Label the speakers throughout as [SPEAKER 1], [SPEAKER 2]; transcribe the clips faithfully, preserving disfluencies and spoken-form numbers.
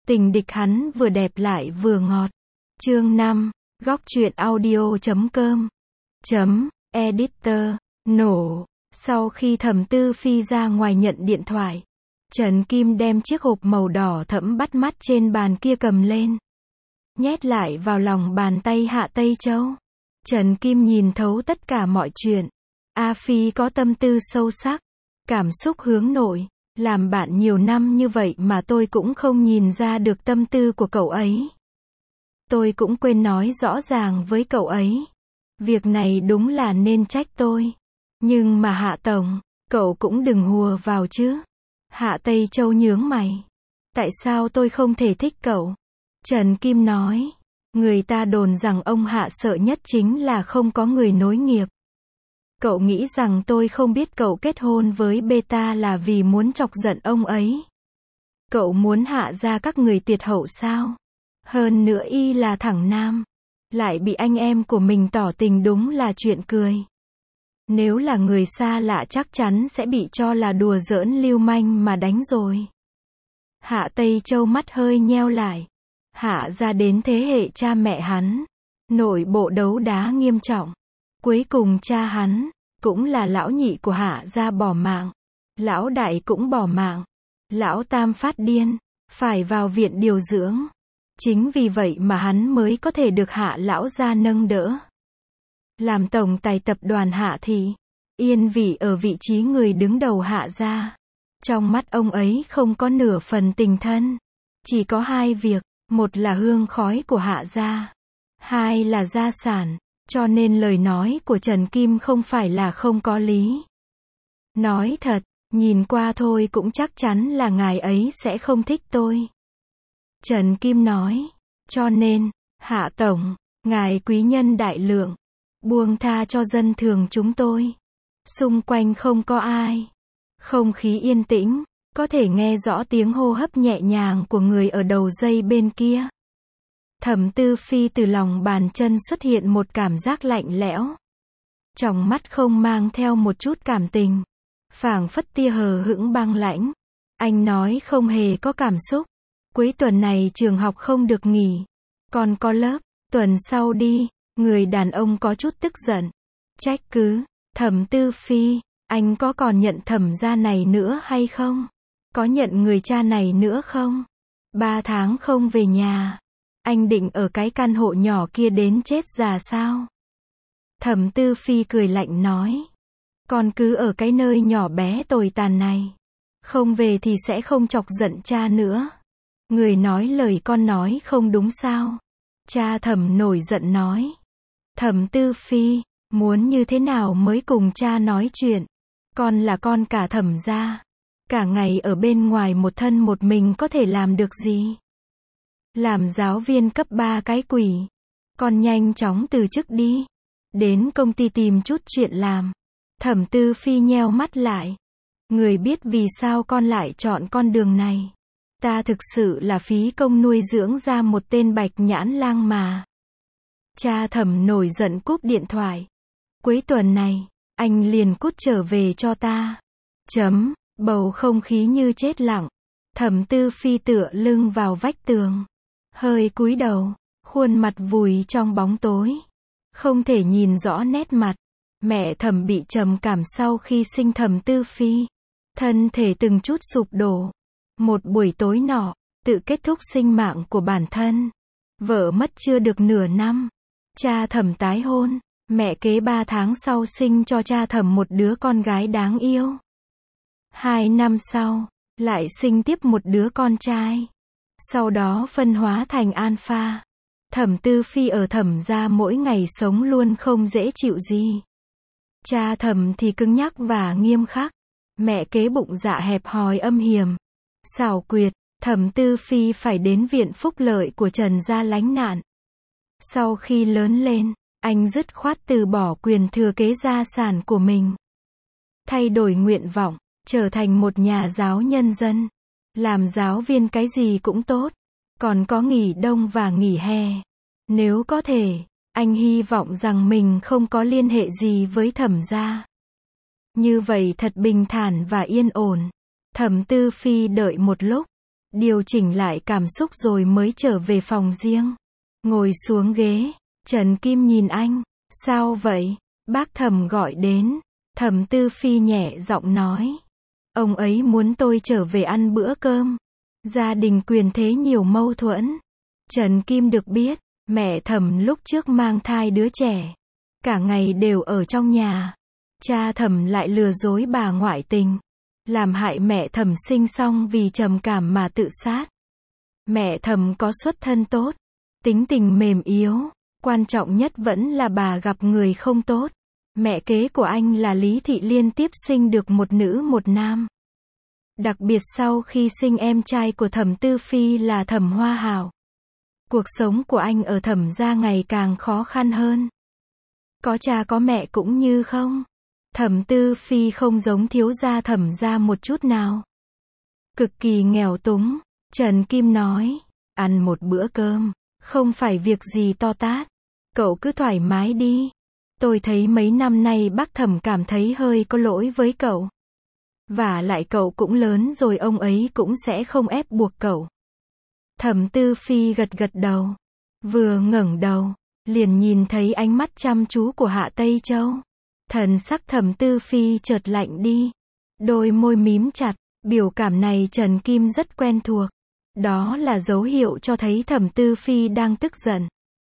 [SPEAKER 1] Tình địch hắn vừa đẹp lại vừa ngọt. Chương năm, góc truyện audio chấm com. Chấm, editor, nổ. Sau khi Thẩm Tư Phi ra ngoài nhận điện thoại, Trần Kim đem chiếc hộp màu đỏ thẫm bắt mắt trên bàn kia cầm lên, nhét lại vào lòng bàn tay Hạ Tây Châu. Trần Kim nhìn thấu tất cả mọi chuyện. A Phi có tâm tư sâu sắc, cảm xúc hướng nội. Làm bạn nhiều năm như vậy mà tôi cũng không nhìn ra được tâm tư của cậu ấy. Tôi cũng quên nói rõ ràng với cậu ấy. Việc này đúng là nên trách tôi. Nhưng mà Hạ Tổng, cậu cũng đừng hùa vào chứ. Hạ Tây Châu nhướng mày. Tại sao tôi không thể thích cậu? Trần Kim nói. Người ta đồn rằng ông Hạ sợ nhất chính là không có người nối nghiệp. Cậu nghĩ rằng tôi không biết cậu kết hôn với Beta là vì muốn chọc giận ông ấy. Cậu muốn hạ ra các người tuyệt hậu sao? Hơn nữa y là thẳng nam. Lại bị anh em của mình tỏ tình đúng là chuyện cười. Nếu là người xa lạ chắc chắn sẽ bị cho là đùa giỡn lưu manh mà đánh rồi. Hạ Tây Châu mắt hơi nheo lại. Hạ ra đến thế hệ cha mẹ hắn. Nội bộ đấu đá nghiêm trọng. Cuối cùng cha hắn, cũng là lão nhị của Hạ gia bỏ mạng. Lão đại cũng bỏ mạng. Lão tam phát điên, phải vào viện điều dưỡng. Chính vì vậy mà hắn mới có thể được Hạ lão gia nâng đỡ. Làm tổng tài tập đoàn Hạ thị, yên vị ở vị trí người đứng đầu Hạ gia. Trong mắt ông ấy không có nửa phần tình thân. Chỉ có hai việc, một là hương khói của Hạ gia, hai là gia sản. Cho nên lời nói của Trần Kim không phải là không có lý. Nói thật, nhìn qua thôi cũng chắc chắn là ngài ấy sẽ không thích tôi. Trần Kim nói, cho nên, Hạ Tổng, ngài quý nhân đại lượng, buông tha cho dân thường chúng tôi. Xung quanh không có ai. Không khí yên tĩnh, có thể nghe rõ tiếng hô hấp nhẹ nhàng của người ở đầu dây bên kia. Thẩm Tư Phi từ lòng bàn chân xuất hiện một cảm giác lạnh lẽo. Trong mắt không mang theo một chút cảm tình. Phảng phất tia hờ hững băng lãnh. Anh nói không hề có cảm xúc. Cuối tuần này trường học không được nghỉ. Còn có lớp, tuần sau đi. Người đàn ông có chút tức giận. Trách cứ, Thẩm Tư Phi, anh có còn nhận thẩm gia này nữa hay không? Có nhận người cha này nữa không? Ba tháng không về nhà. Anh định ở cái căn hộ nhỏ kia đến chết già sao? Thẩm Tư Phi cười lạnh nói. Con cứ ở cái nơi nhỏ bé tồi tàn này. Không về thì sẽ không chọc giận cha nữa. Người nói lời con nói không đúng sao? Cha Thẩm nổi giận nói. Thẩm Tư Phi, muốn như thế nào mới cùng cha nói chuyện? Con là con cả Thẩm gia. Cả ngày ở bên ngoài một thân một mình có thể làm được gì? Làm giáo viên cấp ba cái quỷ. Con nhanh chóng từ chức đi. Đến công ty tìm chút chuyện làm. Thẩm Tư Phi nheo mắt lại. Người biết vì sao con lại chọn con đường này. Ta thực sự là phí công nuôi dưỡng ra một tên bạch nhãn lang mà. Cha Thẩm nổi giận cúp điện thoại. Cuối tuần này, anh liền cút trở về cho ta. Chấm, bầu không khí như chết lặng. Thẩm Tư Phi tựa lưng vào vách tường. Hơi cúi đầu, khuôn mặt vùi trong bóng tối. Không thể nhìn rõ nét mặt. Mẹ Thẩm bị trầm cảm sau khi sinh Thẩm Tư Phi. Thân thể từng chút sụp đổ. Một buổi tối nọ, tự kết thúc sinh mạng của bản thân. Vợ mất chưa được nửa năm. Cha Thẩm tái hôn. Mẹ kế ba tháng sau sinh cho cha Thẩm một đứa con gái đáng yêu. Hai năm sau, lại sinh tiếp một đứa con trai. Sau đó phân hóa thành alpha. Thẩm Tư Phi ở Thẩm gia mỗi ngày sống luôn không dễ chịu gì. Cha Thẩm thì cứng nhắc và nghiêm khắc. Mẹ kế bụng dạ hẹp hòi âm hiểm. Xảo quyệt, Thẩm Tư Phi phải đến viện phúc lợi của Trần gia lánh nạn. Sau khi lớn lên, anh dứt khoát từ bỏ quyền thừa kế gia sản của mình. Thay đổi nguyện vọng, trở thành một nhà giáo nhân dân. Làm giáo viên cái gì cũng tốt. Còn có nghỉ đông và nghỉ hè. Nếu có thể, anh hy vọng rằng mình không có liên hệ gì với Thẩm gia. Như vậy thật bình thản và yên ổn. Thẩm Tư Phi đợi một lúc. điều chỉnh lại cảm xúc rồi mới trở về phòng riêng. Ngồi xuống ghế, Trần Kim nhìn anh, sao vậy? Bác Thẩm gọi đến. Thẩm Tư Phi nhẹ giọng nói. Ông ấy muốn tôi trở về ăn bữa cơm. Gia đình quyền thế nhiều mâu thuẫn. Trần Kim được biết, mẹ Thẩm lúc trước mang thai đứa trẻ. Cả ngày đều ở trong nhà. Cha Thẩm lại lừa dối bà ngoại tình. Làm hại mẹ Thẩm sinh xong vì trầm cảm mà tự sát. Mẹ Thẩm có xuất thân tốt. Tính tình mềm yếu. Quan trọng nhất vẫn là bà gặp người không tốt. Mẹ kế của anh là Lý Thị liên tiếp sinh được một nữ một nam. Đặc biệt sau khi sinh em trai của Thẩm Tư Phi là Thẩm Hoa Hảo. Cuộc sống của anh ở Thẩm gia ngày càng khó khăn hơn. Có cha có mẹ cũng như không. Thẩm Tư Phi không giống thiếu gia Thẩm gia một chút nào. Cực kỳ nghèo túng. Trần Kim nói, ăn một bữa cơm, không phải việc gì to tát. Cậu cứ thoải mái đi. Tôi thấy mấy năm nay bác Thẩm cảm thấy hơi có lỗi với cậu. Và lại cậu cũng lớn rồi, ông ấy cũng sẽ không ép buộc cậu. Thẩm Tư Phi gật gật đầu. Vừa ngẩng đầu, liền nhìn thấy ánh mắt chăm chú của Hạ Tây Châu. Thần sắc Thẩm Tư Phi chợt lạnh đi. Đôi môi mím chặt, biểu cảm này Trần Kim rất quen thuộc. Đó là dấu hiệu cho thấy Thẩm Tư Phi đang tức giận.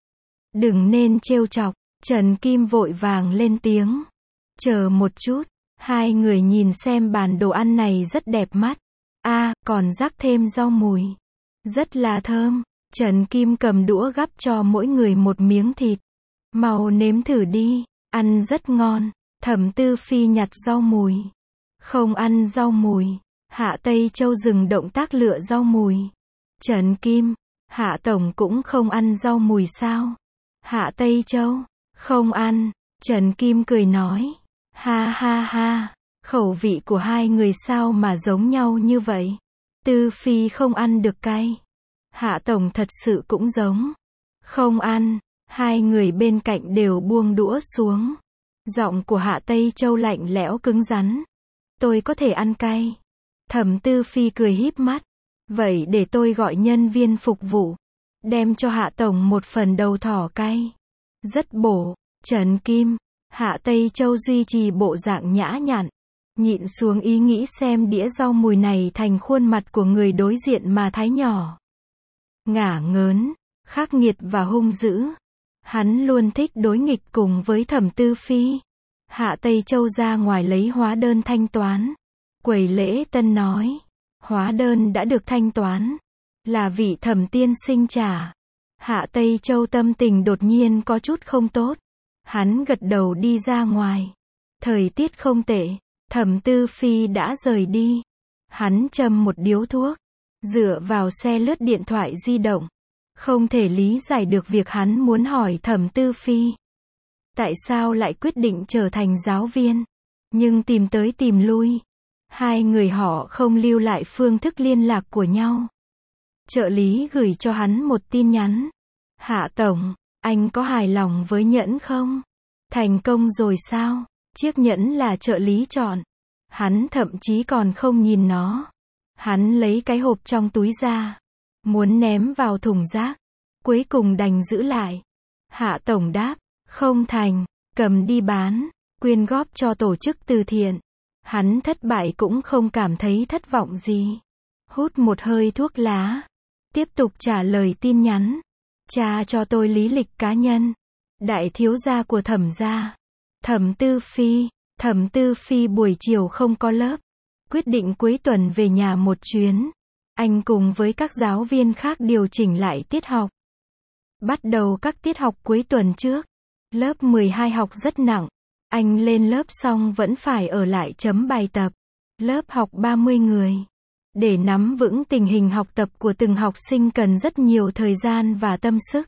[SPEAKER 1] Đừng nên trêu chọc. Trần Kim vội vàng lên tiếng. Chờ một chút. Hai người nhìn xem bàn đồ ăn này rất đẹp mắt. A, à, còn rắc thêm rau mùi. Rất là thơm. Trần Kim cầm đũa gắp cho mỗi người một miếng thịt. Mau nếm thử đi. Ăn rất ngon. Thẩm Tư Phi nhặt rau mùi. Không ăn rau mùi. Hạ Tây Châu dừng động tác lựa rau mùi. Trần Kim, Hạ Tổng cũng không ăn rau mùi sao? Hạ Tây Châu, không ăn. Trần Kim cười nói. Ha ha ha, khẩu vị của hai người sao mà giống nhau như vậy? Tư Phi không ăn được cay. Hạ Tổng thật sự cũng giống. Không ăn. Hai người bên cạnh đều buông đũa xuống. Giọng của Hạ Tây Châu lạnh lẽo cứng rắn. Tôi có thể ăn cay. Thẩm Tư Phi cười híp mắt. Vậy để tôi gọi nhân viên phục vụ. Đem cho Hạ Tổng một phần đầu thỏ cay. Rất bổ. Trần Kim, Hạ Tây Châu duy trì bộ dạng nhã nhặn. Nhịn xuống ý nghĩ xem đĩa rau mùi này thành khuôn mặt của người đối diện mà thái nhỏ. Ngả ngớn, khắc nghiệt và hung dữ. Hắn luôn thích đối nghịch cùng với Thẩm Tư Phi. Hạ Tây Châu ra ngoài lấy hóa đơn thanh toán. Quầy lễ tân nói. Hóa đơn đã được thanh toán. Là vị Thẩm tiên sinh trả. Hạ Tây Châu tâm tình đột nhiên có chút không tốt. Hắn gật đầu đi ra ngoài. Thời tiết không tệ. Thẩm Tư Phi đã rời đi. Hắn châm một điếu thuốc. Dựa vào xe lướt điện thoại di động. Không thể lý giải được việc hắn muốn hỏi Thẩm Tư Phi. Tại sao lại quyết định trở thành giáo viên? Nhưng tìm tới tìm lui. Hai người họ không lưu lại phương thức liên lạc của nhau. Trợ lý gửi cho hắn một tin nhắn. Hạ Tổng, anh có hài lòng với nhẫn không? Thành công rồi sao? Chiếc nhẫn là trợ lý chọn. Hắn thậm chí còn không nhìn nó. Hắn lấy cái hộp trong túi ra. Muốn ném vào thùng rác. Cuối cùng đành giữ lại. Hạ Tổng đáp. Không thành. Cầm đi bán. Quyên góp cho tổ chức từ thiện. Hắn thất bại cũng không cảm thấy thất vọng gì. Hút một hơi thuốc lá. Tiếp tục trả lời tin nhắn. Cha cho tôi lý lịch cá nhân. Đại thiếu gia của Thẩm gia. Thẩm Tư Phi. Thẩm Tư Phi buổi chiều không có lớp. Quyết định cuối tuần về nhà một chuyến. Anh cùng với các giáo viên khác điều chỉnh lại tiết học. Bắt đầu các tiết học cuối tuần trước. Lớp mười hai học rất nặng. Anh lên lớp xong vẫn phải ở lại chấm bài tập. Lớp học ba mươi người. Để nắm vững tình hình học tập của từng học sinh cần rất nhiều thời gian và tâm sức.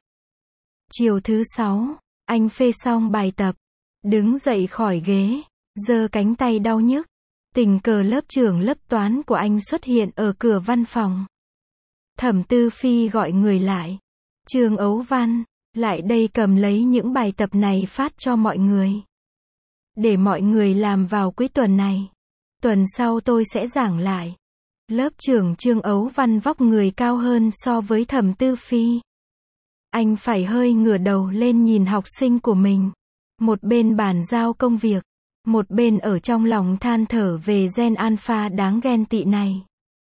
[SPEAKER 1] Chiều thứ sáu, anh phê xong bài tập. Đứng dậy khỏi ghế. Giơ cánh tay đau nhức. Tình cờ lớp trưởng lớp toán của anh xuất hiện ở cửa văn phòng. Thẩm Tư Phi gọi người lại. Trương Ấu Văn, lại đây cầm lấy những bài tập này phát cho mọi người. Để mọi người làm vào cuối tuần này. Tuần sau tôi sẽ giảng lại. Lớp trưởng Trương Ấu Văn vóc người cao hơn so với Thẩm Tư Phi. Anh phải hơi ngửa đầu lên nhìn học sinh của mình. Một bên bàn giao công việc, một bên ở trong lòng than thở về gen alpha đáng ghen tị này.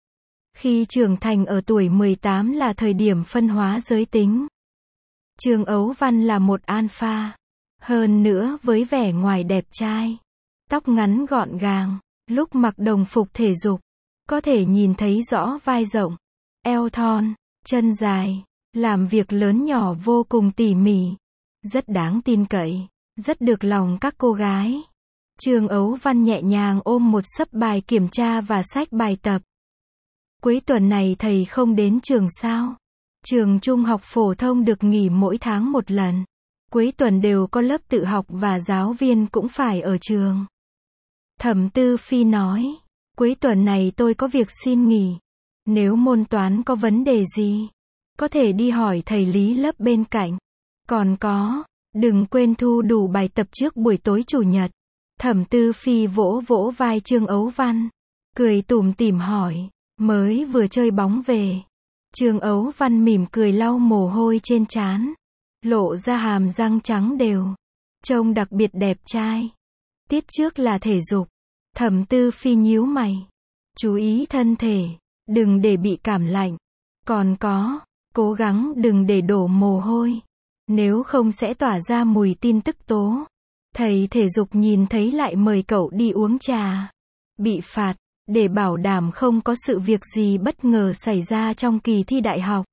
[SPEAKER 1] Khi trưởng thành ở tuổi mười tám là thời điểm phân hóa giới tính. Trương Ấu Văn là một alpha. Hơn nữa với vẻ ngoài đẹp trai. Tóc ngắn gọn gàng, lúc mặc đồng phục thể dục, có thể nhìn thấy rõ vai rộng, eo thon, chân dài, làm việc lớn nhỏ vô cùng tỉ mỉ. Rất đáng tin cậy, rất được lòng các cô gái. Trương Ấu Văn nhẹ nhàng ôm một xấp bài kiểm tra và sách bài tập. Cuối tuần này thầy không đến trường sao? Trường trung học phổ thông được nghỉ mỗi tháng một lần. Cuối tuần đều có lớp tự học và giáo viên cũng phải ở trường. Thẩm Tư Phi nói, cuối tuần này tôi có việc xin nghỉ. Nếu môn toán có vấn đề gì, có thể đi hỏi thầy Lý lớp bên cạnh. Còn có, đừng quên thu đủ bài tập trước buổi tối chủ nhật. Thẩm Tư Phi vỗ vỗ vai Trương Ấu Văn, cười tủm tỉm hỏi, mới vừa chơi bóng về. Trương Ấu Văn mỉm cười lau mồ hôi trên trán, lộ ra hàm răng trắng đều, trông đặc biệt đẹp trai. Tiết trước là thể dục. Thẩm Tư Phi nhíu mày, chú ý thân thể, đừng để bị cảm lạnh. Còn có, cố gắng đừng để đổ mồ hôi, nếu không sẽ tỏa ra mùi tin tức tố. Thầy thể dục nhìn thấy lại mời cậu đi uống trà. Bị phạt, để bảo đảm không có sự việc gì bất ngờ xảy ra trong kỳ thi đại học.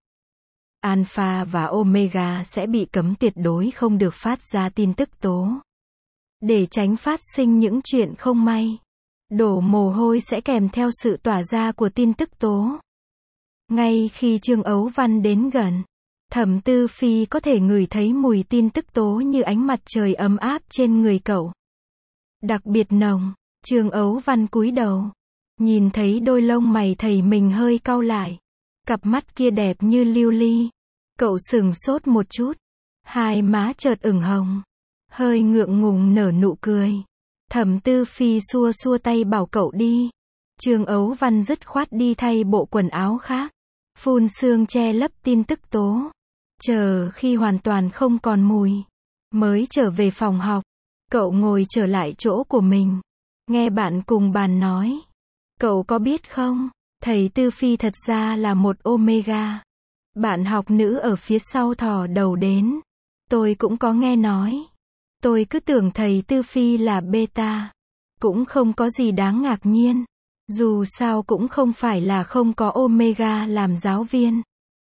[SPEAKER 1] Alpha và Omega sẽ bị cấm tuyệt đối không được phát ra tin tức tố. Để tránh phát sinh những chuyện không may. Đổ mồ hôi sẽ kèm theo sự tỏa ra của tin tức tố. Ngay khi Trương Ấu Văn đến gần, Thẩm Tư Phi có thể ngửi thấy mùi tin tức tố như ánh mặt trời ấm áp trên người cậu. Đặc biệt nồng. Trương Ấu Văn cúi đầu, nhìn thấy đôi lông mày thầy mình hơi cau lại. Cặp mắt kia đẹp như lưu ly. Cậu sửng sốt một chút, hai má chợt ửng hồng, hơi ngượng ngùng nở nụ cười. Thẩm Tư Phi xua xua tay bảo cậu đi. Trương Ấu Văn dứt khoát đi thay bộ quần áo khác, phun sương che lấp tin tức tố. Chờ khi hoàn toàn không còn mùi, mới trở về phòng học. Cậu ngồi trở lại chỗ của mình, nghe bạn cùng bàn nói. Cậu có biết không, thầy Tư Phi thật ra là một Omega. Bạn học nữ ở phía sau thò đầu đến. Tôi cũng có nghe nói. Tôi cứ tưởng thầy Tư Phi là beta. Cũng không có gì đáng ngạc nhiên. Dù sao cũng không phải là không có Omega làm giáo viên.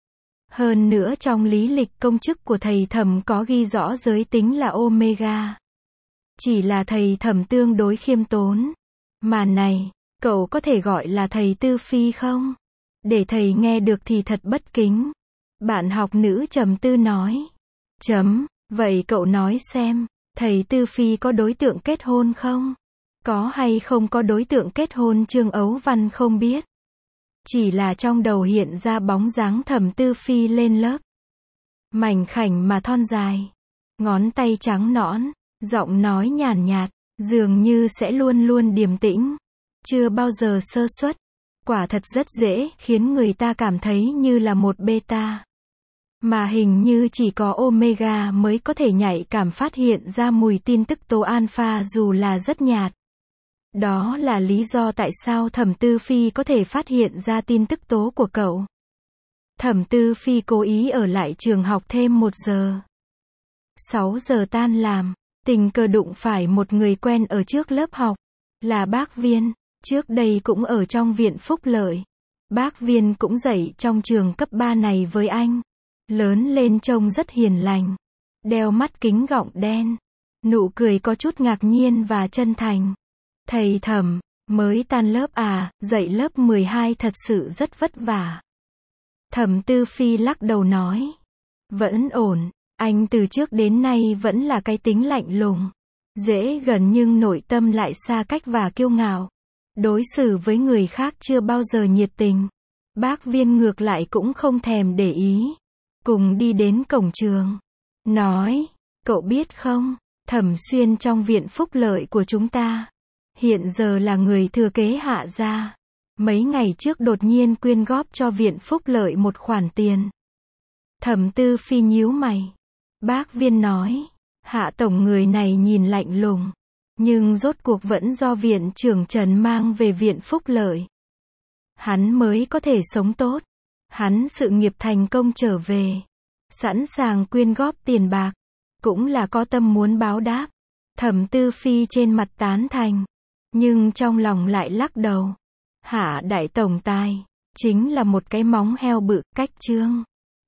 [SPEAKER 1] Hơn nữa trong lý lịch công chức của thầy Thẩm có ghi rõ giới tính là Omega. Chỉ là thầy Thẩm tương đối khiêm tốn. Mà này, cậu có thể gọi là thầy Tư Phi không? Để thầy nghe được thì thật bất kính. Bạn học nữ trầm tư nói. Chấm, vậy cậu nói xem, thầy Tư Phi có đối tượng kết hôn không? Có hay không có đối tượng kết hôn Trương Ấu Văn không biết. Chỉ là trong đầu hiện ra bóng dáng Thẩm Tư Phi lên lớp. Mảnh khảnh mà thon dài. Ngón tay trắng nõn, giọng nói nhàn nhạt, dường như sẽ luôn luôn điềm tĩnh. Chưa bao giờ sơ suất. Quả thật rất dễ khiến người ta cảm thấy như là một beta. Mà hình như chỉ có Omega mới có thể nhạy cảm phát hiện ra mùi tin tức tố alpha dù là rất nhạt. Đó là lý do tại sao Thẩm Tư Phi có thể phát hiện ra tin tức tố của cậu. Thẩm Tư Phi cố ý ở lại trường học thêm một giờ. Sáu giờ tan làm, tình cờ đụng phải một người quen ở trước lớp học. Là bác Viên, trước đây cũng ở trong viện phúc lợi. Bác Viên cũng dạy trong trường cấp ba này với anh. Lớn lên trông rất hiền lành. Đeo mắt kính gọng đen. Nụ cười có chút ngạc nhiên và chân thành. Thầy Thẩm, mới tan lớp à, dạy lớp mười hai thật sự rất vất vả. Thẩm Tư Phi lắc đầu nói. Vẫn ổn, anh từ trước đến nay vẫn là cái tính lạnh lùng. Dễ gần nhưng nội tâm lại xa cách và kiêu ngạo. Đối xử với người khác chưa bao giờ nhiệt tình. Bác Viên ngược lại cũng không thèm để ý. Cùng đi đến cổng trường. Nói, cậu biết không, Thẩm Xuyên trong viện phúc lợi của chúng ta. Hiện giờ là người thừa kế Hạ gia. mấy ngày trước đột nhiên quyên góp cho viện phúc lợi một khoản tiền. Thẩm Tư Phi nhíu mày. Bác Viên nói, Hạ tổng người này nhìn lạnh lùng, nhưng rốt cuộc vẫn do viện trưởng Trần mang về viện phúc lợi. Hắn mới có thể sống tốt. Hắn sự nghiệp thành công trở về, sẵn sàng quyên góp tiền bạc, cũng là có tâm muốn báo đáp. Thẩm Tư Phi trên mặt tán thành, nhưng trong lòng lại lắc đầu. Hạ đại tổng tài, chính là một cái móng heo bự, cách trương.